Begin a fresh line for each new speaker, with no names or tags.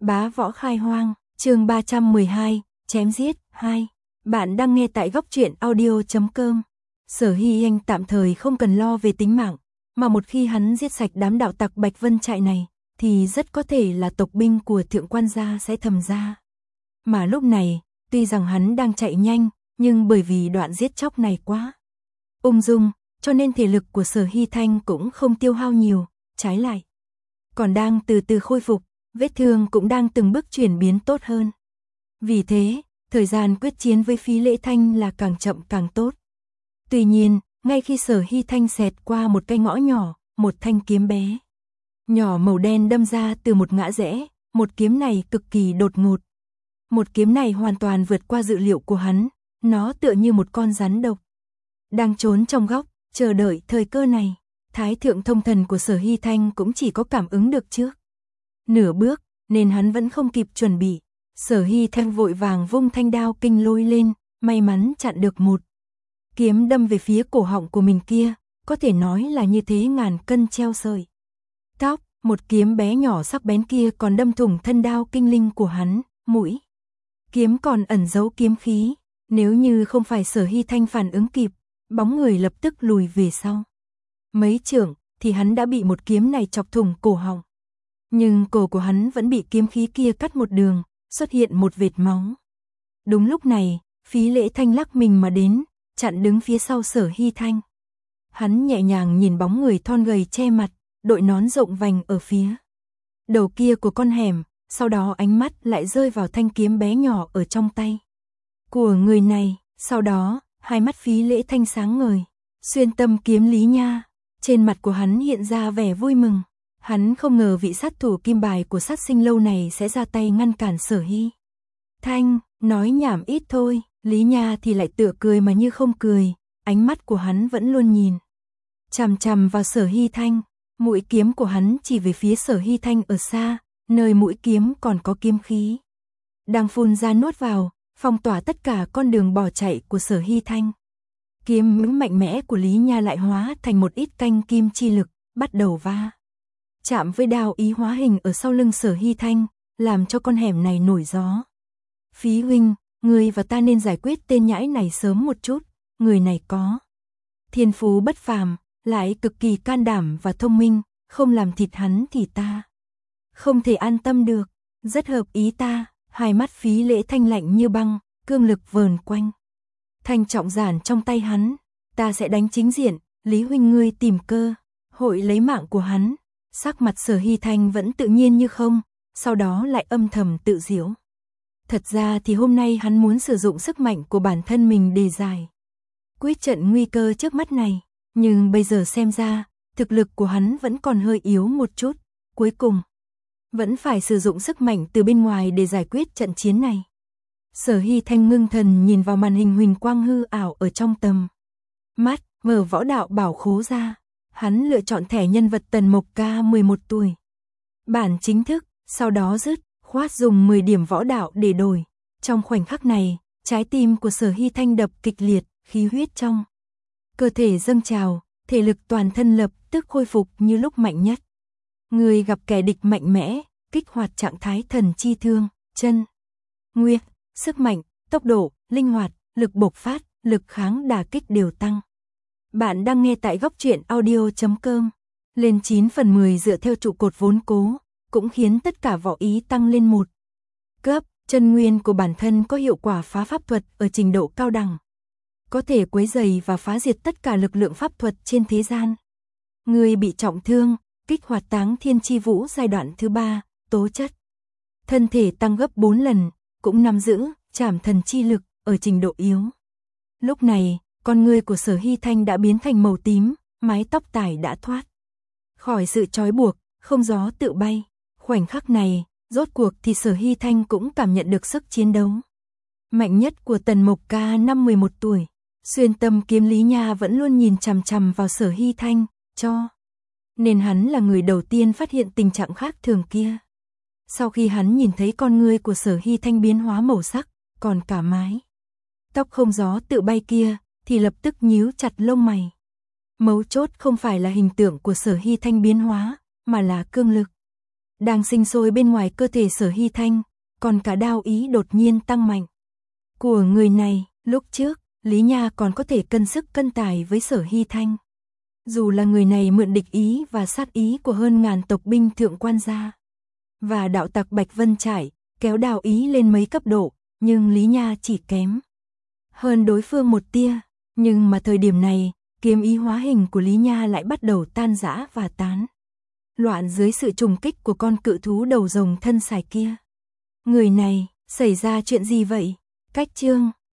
Bá võ khai hoang, chương 312, chém giết, 2. Bạn đang nghe tại góc truyện audio.com. Sở Hy Anh tạm thời không cần lo về tính mạng, mà một khi hắn giết sạch đám đạo tặc Bạch Vân trại này, thì rất có thể là tộc binh của thượng quan gia sẽ thầm ra. Mà lúc này, tuy rằng hắn đang chạy nhanh, nhưng bởi vì đoạn giết chóc này quá ung dung, cho nên thể lực của Sở Hy Thanh cũng không tiêu hao nhiều, trái lại còn đang từ từ khôi phục, vết thương cũng đang từng bước chuyển biến tốt hơn. Vì thế, thời gian quyết chiến với Phí Lễ Thanh là càng chậm càng tốt. Tuy nhiên, ngay khi Sở Hy Thanh xẹt qua một cái ngõ nhỏ, một thanh kiếm bé nhỏ màu đen đâm ra từ một ngã rẽ, một kiếm này cực kỳ đột ngột. Một kiếm này hoàn toàn vượt qua dự liệu của hắn, nó tựa như một con rắn độc đang trốn trong góc, chờ đợi thời cơ này. Thái thượng thông thần của Sở Hy Thanh cũng chỉ có cảm ứng được trước nửa bước, nên hắn vẫn không kịp chuẩn bị. Sở Hy Thanh vội vàng vung thanh đao kinh lôi lên, may mắn chặn được một kiếm đâm về phía cổ họng của mình kia, có thể nói là như thế ngàn cân treo sợi tóc. Một kiếm bé nhỏ sắc bén kia còn đâm thủng thân đao kinh linh của hắn, mũi kiếm còn ẩn giấu kiếm khí. Nếu như không phải Sở Hy Thanh phản ứng kịp, bóng người lập tức lùi về sau mấy trượng, thì hắn đã bị một kiếm này chọc thủng cổ họng. Nhưng cổ của hắn vẫn bị kiếm khí kia cắt một đường, xuất hiện một vệt máu. Đúng lúc này, Phí Lễ Thanh lắc mình mà đến, chặn đứng phía sau Sở Hy Thanh. Hắn nhẹ nhàng nhìn bóng người thon gầy che mặt, đội nón rộng vành ở phía đầu kia của con hẻm, sau đó ánh mắt lại rơi vào thanh kiếm bé nhỏ ở trong tay của người này. Sau đó, hai mắt Phí Lễ Thanh sáng ngời, xuyên tâm kiếm Lý Nha. Trên mặt của hắn hiện ra vẻ vui mừng. Hắn không ngờ vị sát thủ kim bài của sát sinh lâu này sẽ ra tay ngăn cản Sở Hy Thanh. Nói nhảm ít thôi, Lý Nha thì lại tựa cười mà như không cười. Ánh mắt của hắn vẫn luôn nhìn chằm chằm vào Sở Hy Thanh. Mũi kiếm của hắn chỉ về phía Sở Hy Thanh ở xa, nơi mũi kiếm còn có kiếm khí đang phun ra nuốt vào, phong tỏa tất cả con đường bỏ chạy của Sở Hy Thanh. Kiếm mạnh mẽ của Lý Nha lại hóa thành một ít canh kim chi lực, bắt đầu va chạm với đao ý hóa hình ở sau lưng Sở Hy Thanh, làm cho con hẻm này nổi gió. Phí huynh, người và ta nên giải quyết tên nhãi này sớm một chút. Người này có thiên phú bất phàm, lại cực kỳ can đảm và thông minh, không làm thịt hắn thì ta không thể an tâm được. Rất hợp ý ta. Hai mắt Phí Lễ Thanh lạnh như băng, cương lực vờn quanh thanh trọng giản trong tay hắn. Ta sẽ đánh chính diện, Lý huynh ngươi tìm cơ hội lấy mạng của hắn. Sắc mặt Sở Hy Thanh vẫn tự nhiên như không, sau đó lại âm thầm tự giễu. Thật ra thì hôm nay hắn muốn sử dụng sức mạnh của bản thân mình để giải quyết trận nguy cơ trước mắt này, nhưng bây giờ xem ra, thực lực của hắn vẫn còn hơi yếu một chút, cuối cùng vẫn phải sử dụng sức mạnh từ bên ngoài để giải quyết trận chiến này. Sở Hy Thanh ngưng thần nhìn vào màn hình huỳnh quang hư ảo ở trong tầm mắt, mở võ đạo bảo khố ra. Hắn lựa chọn thẻ nhân vật Tần Mộc Ca 11 tuổi. Bản chính thức, sau đó dứt khoát dùng 10 điểm võ đạo để đổi. Trong khoảnh khắc này, trái tim của Sở Hy Thanh đập kịch liệt, khí huyết trong cơ thể dâng trào, thể lực toàn thân lập tức khôi phục như lúc mạnh nhất. Người gặp kẻ địch mạnh mẽ, kích hoạt trạng thái thần chi thương, chân nguyệt, sức mạnh, tốc độ, linh hoạt, lực bộc phát, lực kháng đả kích đều tăng. Bạn đang nghe tại góc truyện audio.com. Lên 9 phần 10 dựa theo trụ cột vốn cố, cũng khiến tất cả võ ý tăng lên một cấp. Chân nguyên của bản thân có hiệu quả phá pháp thuật ở trình độ cao đẳng, có thể quấy rầy và phá diệt tất cả lực lượng pháp thuật trên thế gian. Người bị trọng thương, kích hoạt Táng Thiên Chi Vũ giai đoạn thứ 3, tố chất thân thể tăng gấp 4 lần, cũng nắm giữ trảm thần chi lực ở trình độ yếu. Lúc này, con người của Sở Hy Thanh đã biến thành màu tím, mái tóc tải đã thoát khỏi sự trói buộc, không gió tự bay. Khoảnh khắc này, rốt cuộc thì Sở Hy Thanh cũng cảm nhận được sức chiến đấu mạnh nhất của Tần Mộc Ca năm 11 tuổi. Xuyên tâm kiếm Lý Nha vẫn luôn nhìn chằm chằm vào Sở Hy Thanh, cho nên hắn là người đầu tiên phát hiện tình trạng khác thường kia. Sau khi hắn nhìn thấy con ngươi của Sở Hy Thanh biến hóa màu sắc, còn cả mái tóc không gió tự bay kia, thì lập tức nhíu chặt lông mày. Mấu chốt không phải là hình tượng của Sở Hy Thanh biến hóa, mà là cương lực đang sinh sôi bên ngoài cơ thể Sở Hy Thanh, còn cả đao ý đột nhiên tăng mạnh. Của người này, lúc trước, Lý Nha còn có thể cân sức cân tài với Sở Hy Thanh. Dù là người này mượn địch ý và sát ý của hơn ngàn tộc binh thượng quan gia và đạo tặc Bạch Vân Trải, kéo đao ý lên mấy cấp độ, nhưng Lý Nha chỉ kém hơn đối phương một tia. Nhưng mà thời điểm này, kiếm ý hóa hình của Lý Nha lại bắt đầu tan rã và tán loạn dưới sự trùng kích của con cự thú đầu rồng thân sải kia. Người này, xảy ra chuyện gì vậy? Cách chương